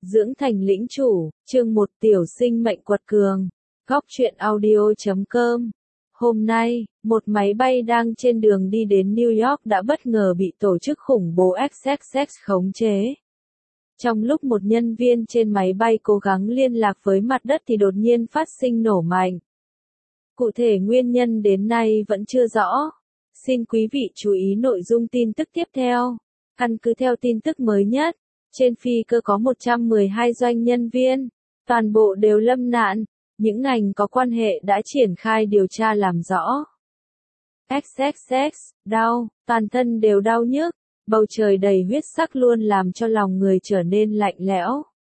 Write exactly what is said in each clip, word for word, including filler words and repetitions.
Dưỡng thành lĩnh chủ, chương một tiểu sinh mệnh quật cường. Góc truyện audio chấm com. Hôm nay, một máy bay đang trên đường đi đến New York đã bất ngờ bị tổ chức khủng bố ích ích ích khống chế. Trong lúc một nhân viên trên máy bay cố gắng liên lạc với mặt đất thì đột nhiên phát sinh nổ mạnh. Cụ thể nguyên nhân đến nay vẫn chưa rõ. Xin quý vị chú ý nội dung tin tức tiếp theo. Căn cứ theo tin tức mới nhất, trên phi cơ có một trăm mười hai doanh nhân viên, toàn bộ đều lâm nạn, những ngành có quan hệ đã triển khai điều tra làm rõ. ích ích ích, đau, toàn thân đều đau nhức, bầu trời đầy huyết sắc luôn làm cho lòng người trở nên lạnh lẽo.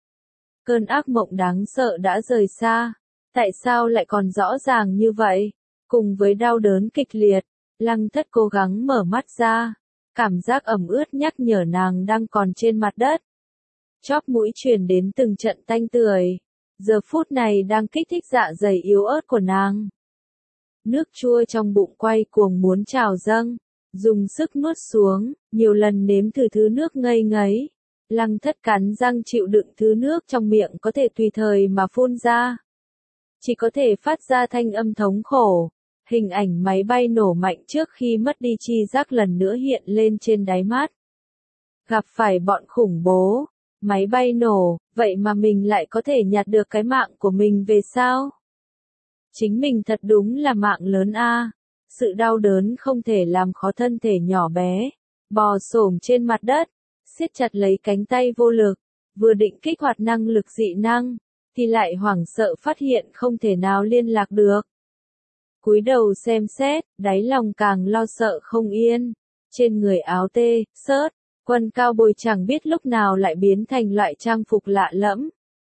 Cơn ác mộng đáng sợ đã rời xa, tại sao lại còn rõ ràng như vậy? Cùng với đau đớn kịch liệt, Lăng Thất cố gắng mở mắt ra. Cảm giác ẩm ướt nhắc nhở nàng đang còn trên mặt đất. Chóp mũi truyền đến từng trận tanh tưởi. Giờ phút này đang kích thích dạ dày yếu ớt của nàng. Nước chua trong bụng quay cuồng muốn trào dâng. Dùng sức nuốt xuống, nhiều lần nếm thử thứ nước ngây ngấy. Lăng Thất cắn răng chịu đựng thứ nước trong miệng có thể tùy thời mà phun ra. Chỉ có thể phát ra thanh âm thống khổ. Hình ảnh máy bay nổ mạnh trước khi mất đi tri giác lần nữa hiện lên trên đáy mắt. Gặp phải bọn khủng bố, máy bay nổ, vậy mà mình lại có thể nhặt được cái mạng của mình về sao? Chính mình thật đúng là mạng lớn a. Sự đau đớn không thể làm khó thân thể nhỏ bé, bò xổm trên mặt đất, siết chặt lấy cánh tay vô lực, vừa định kích hoạt năng lực dị năng, thì lại hoảng sợ phát hiện không thể nào liên lạc được. Cúi đầu xem xét, đáy lòng càng lo sợ không yên. Trên người áo tê, sớt, quần cao bồi chẳng biết lúc nào lại biến thành loại trang phục lạ lẫm.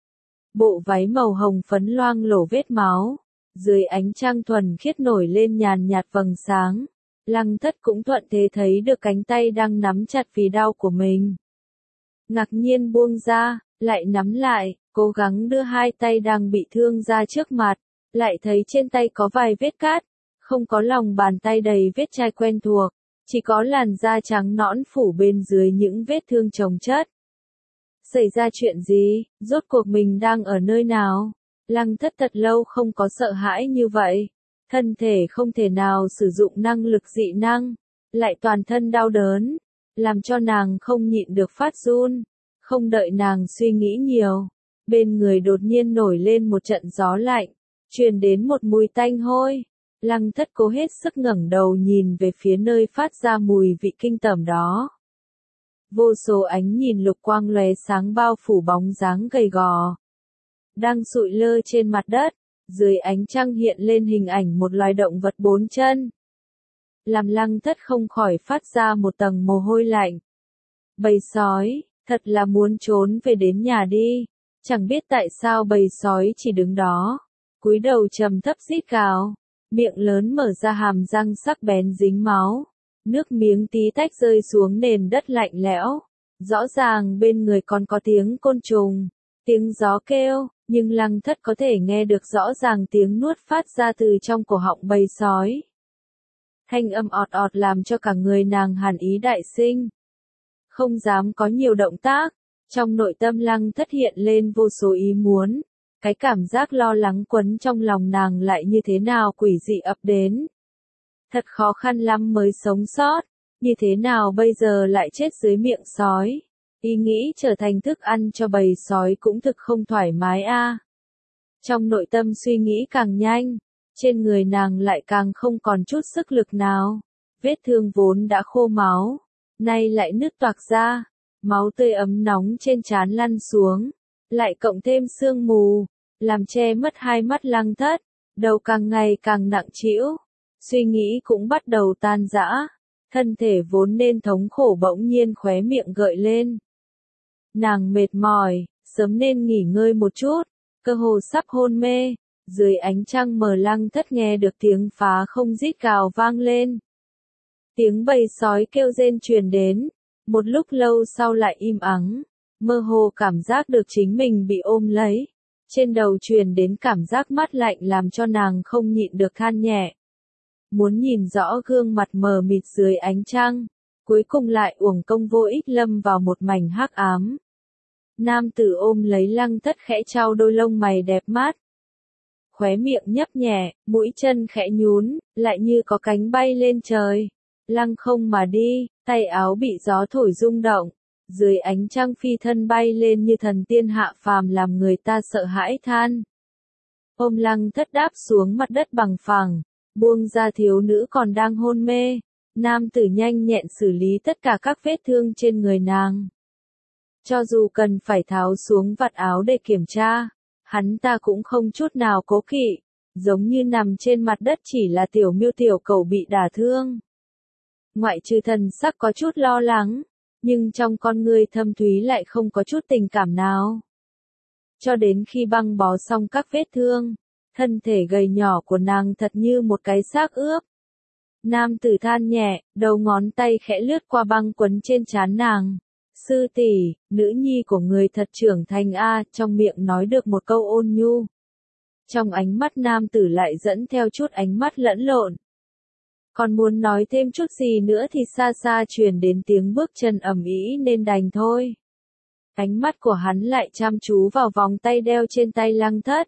Bộ váy màu hồng phấn loang lổ vết máu. Dưới ánh trăng thuần khiết nổi lên nhàn nhạt vầng sáng. Lăng Thất cũng thuận thế thấy được cánh tay đang nắm chặt vì đau của mình. Ngạc nhiên buông ra, lại nắm lại, cố gắng đưa hai tay đang bị thương ra trước mặt. Lại thấy trên tay có vài vết cát, không có lòng bàn tay đầy vết chai quen thuộc, chỉ có làn da trắng nõn phủ bên dưới những vết thương chồng chất. Xảy ra chuyện gì, rốt cuộc mình đang ở nơi nào? Lăng Thất thật lâu không có sợ hãi như vậy, thân thể không thể nào sử dụng năng lực dị năng, lại toàn thân đau đớn, làm cho nàng không nhịn được phát run, không đợi nàng suy nghĩ nhiều, bên người đột nhiên nổi lên một trận gió lạnh. Truyền đến một mùi tanh hôi. Lăng Thất cố hết sức ngẩng đầu nhìn về phía nơi phát ra mùi vị kinh tởm đó. Vô số ánh nhìn lục quang lóe sáng bao phủ bóng dáng gầy gò. Đang sụi lơ trên mặt đất, dưới ánh trăng hiện lên hình ảnh một loài động vật bốn chân. Làm Lăng Thất không khỏi phát ra một tầng mồ hôi lạnh. Bầy sói, thật là muốn trốn về đến nhà đi. Chẳng biết tại sao bầy sói chỉ đứng đó. Cúi đầu trầm thấp rít gào, miệng lớn mở ra hàm răng sắc bén dính máu, nước miếng tí tách rơi xuống nền đất lạnh lẽo. Rõ ràng bên người còn có tiếng côn trùng, tiếng gió kêu, nhưng Lăng Thất có thể nghe được rõ ràng tiếng nuốt phát ra từ trong cổ họng bầy sói. Thanh âm ọt ọt làm cho cả người nàng hàn ý đại sinh. Không dám có nhiều động tác, trong nội tâm Lăng Thất hiện lên vô số ý muốn. Cái cảm giác lo lắng quấn trong lòng nàng lại như thế nào quỷ dị ập đến. Thật khó khăn lắm mới sống sót, như thế nào bây giờ lại chết dưới miệng sói. Ý nghĩ trở thành thức ăn cho bầy sói cũng thực không thoải mái a. À. Trong nội tâm suy nghĩ càng nhanh, trên người nàng lại càng không còn chút sức lực nào. Vết thương vốn đã khô máu, nay lại nứt toạc ra, máu tươi ấm nóng trên trán lăn xuống, lại cộng thêm sương mù. Làm che mất hai mắt Lăng Thất, đầu càng ngày càng nặng trĩu, suy nghĩ cũng bắt đầu tan rã, thân thể vốn nên thống khổ bỗng nhiên khóe miệng gợi lên. Nàng mệt mỏi, sớm nên nghỉ ngơi một chút, cơ hồ sắp hôn mê, dưới ánh trăng mờ Lăng Thất nghe được tiếng phá không rít gào vang lên. Tiếng bầy sói kêu rên truyền đến, một lúc lâu sau lại im ắng, mơ hồ cảm giác được chính mình bị ôm lấy. Trên đầu truyền đến cảm giác mát lạnh làm cho nàng không nhịn được than nhẹ. Muốn nhìn rõ gương mặt mờ mịt dưới ánh trăng, cuối cùng lại uổng công vô ích lâm vào một mảnh hắc ám. Nam tử ôm lấy Lăng Thất khẽ trao đôi lông mày đẹp mắt. Khóe miệng nhấp nhẹ, mũi chân khẽ nhún, lại như có cánh bay lên trời. Lăng không mà đi, tay áo bị gió thổi rung động. Dưới ánh trăng phi thân bay lên như thần tiên hạ phàm làm người ta sợ hãi than. Ôm Lăng Thất đáp xuống mặt đất bằng phẳng, buông ra thiếu nữ còn đang hôn mê. Nam tử nhanh nhẹn xử lý tất cả các vết thương trên người nàng. Cho dù cần phải tháo xuống vạt áo để kiểm tra, hắn ta cũng không chút nào cố kỵ, giống như nằm trên mặt đất chỉ là tiểu miêu tiểu cầu bị đả thương. Ngoại trừ thần sắc có chút lo lắng, nhưng trong con người thâm thúy lại không có chút tình cảm nào. Cho đến khi băng bó xong các vết thương, thân thể gầy nhỏ của nàng thật như một cái xác ướp. Nam tử than nhẹ, đầu ngón tay khẽ lướt qua băng quấn trên trán nàng. Sư tỷ, nữ nhi của người thật trưởng thành a, trong miệng nói được một câu ôn nhu. Trong ánh mắt nam tử lại dẫn theo chút ánh mắt lẫn lộn. Còn muốn nói thêm chút gì nữa thì xa xa truyền đến tiếng bước chân ầm ĩ nên đành thôi. Ánh mắt của hắn lại chăm chú vào vòng tay đeo trên tay Lăng Thất.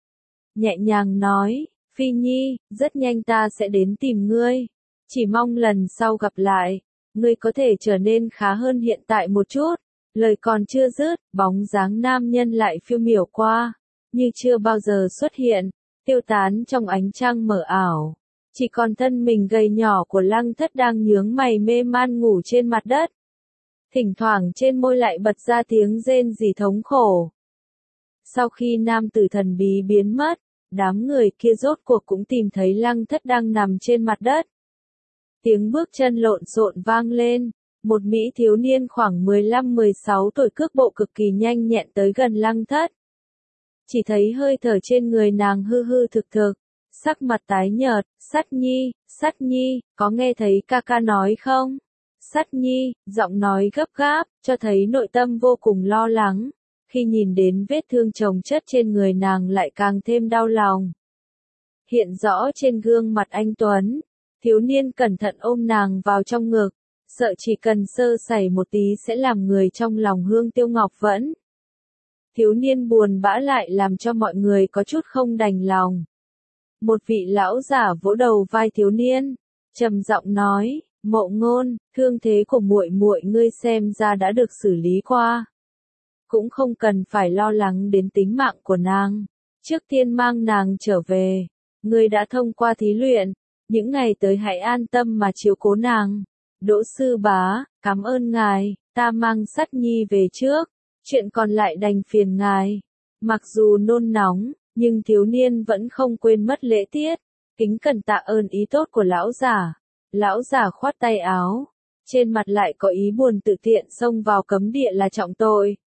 Nhẹ nhàng nói, Phi Nhi, rất nhanh ta sẽ đến tìm ngươi. Chỉ mong lần sau gặp lại, ngươi có thể trở nên khá hơn hiện tại một chút. Lời còn chưa dứt, bóng dáng nam nhân lại phiêu miểu qua, như chưa bao giờ xuất hiện, tiêu tán trong ánh trăng mờ ảo. Chỉ còn thân mình gầy nhỏ của Lăng Thất đang nhướng mày mê man ngủ trên mặt đất. Thỉnh thoảng trên môi lại bật ra tiếng rên rỉ thống khổ. Sau khi nam tử thần bí biến mất, đám người kia rốt cuộc cũng tìm thấy Lăng Thất đang nằm trên mặt đất. Tiếng bước chân lộn xộn vang lên, một mỹ thiếu niên khoảng mười lăm mười sáu tuổi cước bộ cực kỳ nhanh nhẹn tới gần Lăng Thất. Chỉ thấy hơi thở trên người nàng hư hư thực thực, sắc mặt tái nhợt. Sắt Nhi, Sắt Nhi, có nghe thấy ca ca nói không? Sắt Nhi, giọng nói gấp gáp, cho thấy nội tâm vô cùng lo lắng. Khi nhìn đến vết thương chồng chất trên người nàng lại càng thêm đau lòng. Hiện rõ trên gương mặt anh Tuấn, thiếu niên cẩn thận ôm nàng vào trong ngực, sợ chỉ cần sơ sẩy một tí sẽ làm người trong lòng Hương Tiêu Ngọc Vẫn. Thiếu niên buồn bã lại làm cho mọi người có chút không đành lòng. Một vị lão giả vỗ đầu vai thiếu niên, trầm giọng nói, Mộ Ngôn, thương thế của muội muội ngươi xem ra đã được xử lý qua. Cũng không cần phải lo lắng đến tính mạng của nàng. Trước tiên mang nàng trở về. Ngươi đã thông qua thí luyện. Những ngày tới hãy an tâm mà chiếu cố nàng. Đỗ sư bá, cảm ơn ngài, ta mang Sắt Nhi về trước. Chuyện còn lại đành phiền ngài. Mặc dù nôn nóng, nhưng thiếu niên vẫn không quên mất lễ tiết. Kính cẩn tạ ơn ý tốt của lão giả. Lão giả khoát tay áo. Trên mặt lại có ý buồn tự tiện xông vào cấm địa là trọng tội.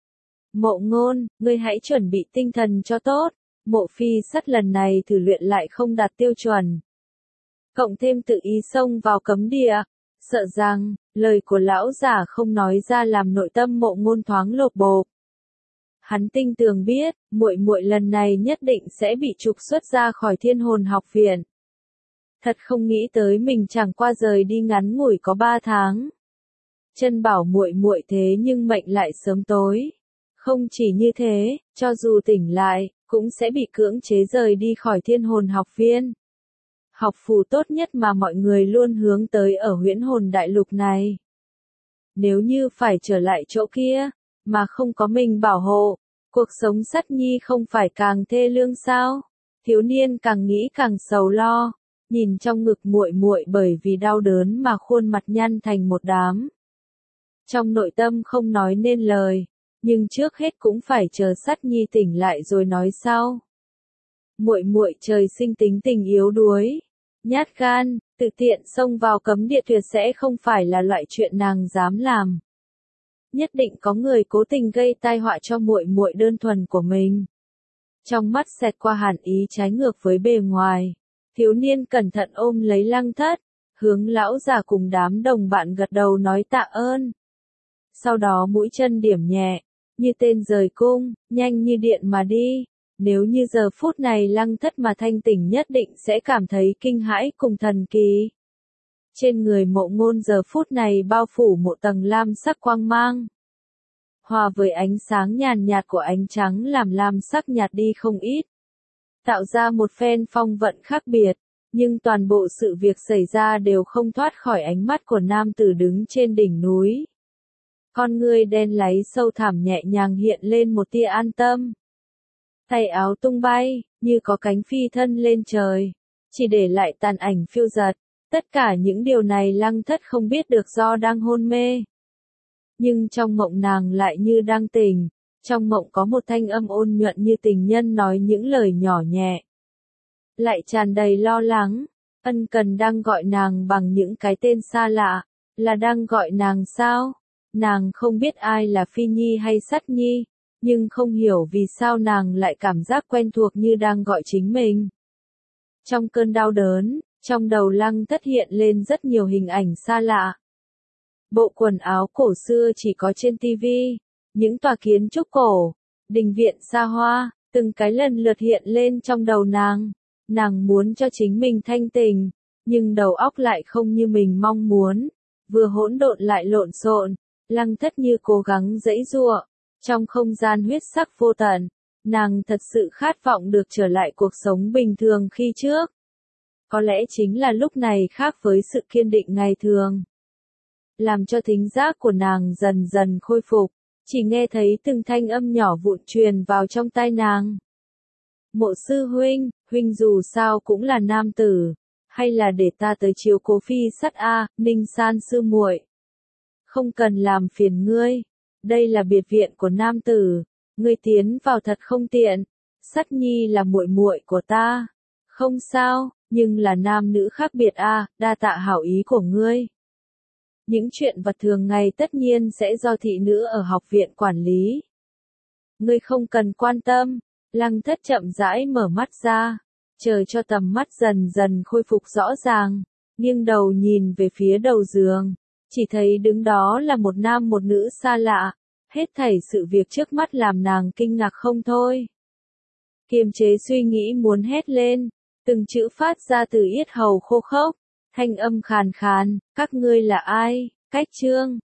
Mộ Ngôn, ngươi hãy chuẩn bị tinh thần cho tốt, Mộ Phi Sắt lần này thử luyện lại không đạt tiêu chuẩn. Cộng thêm tự ý xông vào cấm địa, sợ rằng, lời của lão giả không nói ra làm nội tâm Mộ Ngôn thoáng lột bột. Hắn tinh tường biết, muội muội lần này nhất định sẽ bị trục xuất ra khỏi Thiên Hồn học viện. Thật không nghĩ tới mình chẳng qua rời đi ngắn ngủi có ba tháng. Chân bảo muội muội thế nhưng mệnh lại sớm tối. Không chỉ như thế, cho dù tỉnh lại, cũng sẽ bị cưỡng chế rời đi khỏi Thiên Hồn học viên. Học phù tốt nhất mà mọi người luôn hướng tới ở Huyễn Hồn đại lục này. Nếu như phải trở lại chỗ kia, mà không có mình bảo hộ, cuộc sống Sắt Nhi không phải càng thê lương sao? Thiếu niên càng nghĩ càng sầu lo, nhìn trong ngực muội muội bởi vì đau đớn mà khuôn mặt nhăn thành một đám. Trong nội tâm không nói nên lời. Nhưng trước hết cũng phải chờ Sắt Nhi tỉnh lại rồi nói sau. Muội muội trời sinh tính tình yếu đuối, nhát gan, tự tiện xông vào cấm địa tuyệt sẽ không phải là loại chuyện nàng dám làm. Nhất định có người cố tình gây tai họa cho muội muội đơn thuần của mình. Trong mắt xẹt qua hàn ý trái ngược với bề ngoài, thiếu niên cẩn thận ôm lấy Lăng Thất, hướng lão già cùng đám đồng bạn gật đầu nói tạ ơn. Sau đó mũi chân điểm nhẹ, như tên rời cung, nhanh như điện mà đi. Nếu như giờ phút này Lăng Thất mà thanh tỉnh nhất định sẽ cảm thấy kinh hãi cùng thần kỳ. Trên người Mộ Ngôn giờ phút này bao phủ một tầng lam sắc quang mang. hòa với ánh sáng nhàn nhạt của ánh trắng làm lam sắc nhạt đi không ít, tạo ra một phen phong vận khác biệt, nhưng toàn bộ sự việc xảy ra đều không thoát khỏi ánh mắt của nam tử đứng trên đỉnh núi. Con ngươi đen láy sâu thẳm nhẹ nhàng hiện lên một tia an tâm. Tay áo tung bay, như có cánh phi thân lên trời, chỉ để lại tàn ảnh phiêu dật. Tất cả những điều này Lăng Thất không biết được do đang hôn mê. Nhưng trong mộng nàng lại như đang tỉnh, trong mộng có một thanh âm ôn nhuận như tình nhân nói những lời nhỏ nhẹ. Lại tràn đầy lo lắng, ân cần đang gọi nàng bằng những cái tên xa lạ, là đang gọi nàng sao? Nàng không biết ai là Phi Nhi hay Sắt Nhi, nhưng không hiểu vì sao nàng lại cảm giác quen thuộc như đang gọi chính mình. Trong cơn đau đớn, trong đầu Lăng Thất hiện lên rất nhiều hình ảnh xa lạ. Bộ quần áo cổ xưa chỉ có trên tivi, những tòa kiến trúc cổ, đình viện xa hoa, từng cái lần lượt hiện lên trong đầu nàng. Nàng muốn cho chính mình thanh tình, nhưng đầu óc lại không như mình mong muốn, vừa hỗn độn lại lộn xộn. Lăng Thất như cố gắng giãy giụa, trong không gian huyết sắc vô tận, nàng thật sự khát vọng được trở lại cuộc sống bình thường khi trước. Có lẽ chính là lúc này khác với sự kiên định ngày thường, làm cho thính giác của nàng dần dần khôi phục, chỉ nghe thấy từng thanh âm nhỏ vụn truyền vào trong tai nàng. Mộ sư huynh, huynh dù sao cũng là nam tử, hay là để ta tới chiếu cố Phi Sắt a, Ninh San sư muội. Không cần làm phiền ngươi, đây là biệt viện của nam tử, ngươi tiến vào thật không tiện. Sắt Nhi là muội muội của ta. Không sao, nhưng là nam nữ khác biệt a, đa tạ hảo ý của ngươi. Những chuyện vật thường ngày tất nhiên sẽ do thị nữ ở học viện quản lý. Ngươi không cần quan tâm. Lăng Thất chậm rãi mở mắt ra, chờ cho tầm mắt dần dần khôi phục rõ ràng, nghiêng đầu nhìn về phía đầu giường, chỉ thấy đứng đó là một nam một nữ xa lạ, hết thảy sự việc trước mắt làm nàng kinh ngạc không thôi. Kiềm chế suy nghĩ muốn hét lên, từng chữ phát ra từ yết hầu khô khốc, thanh âm khàn khàn, các ngươi là ai? Cách chương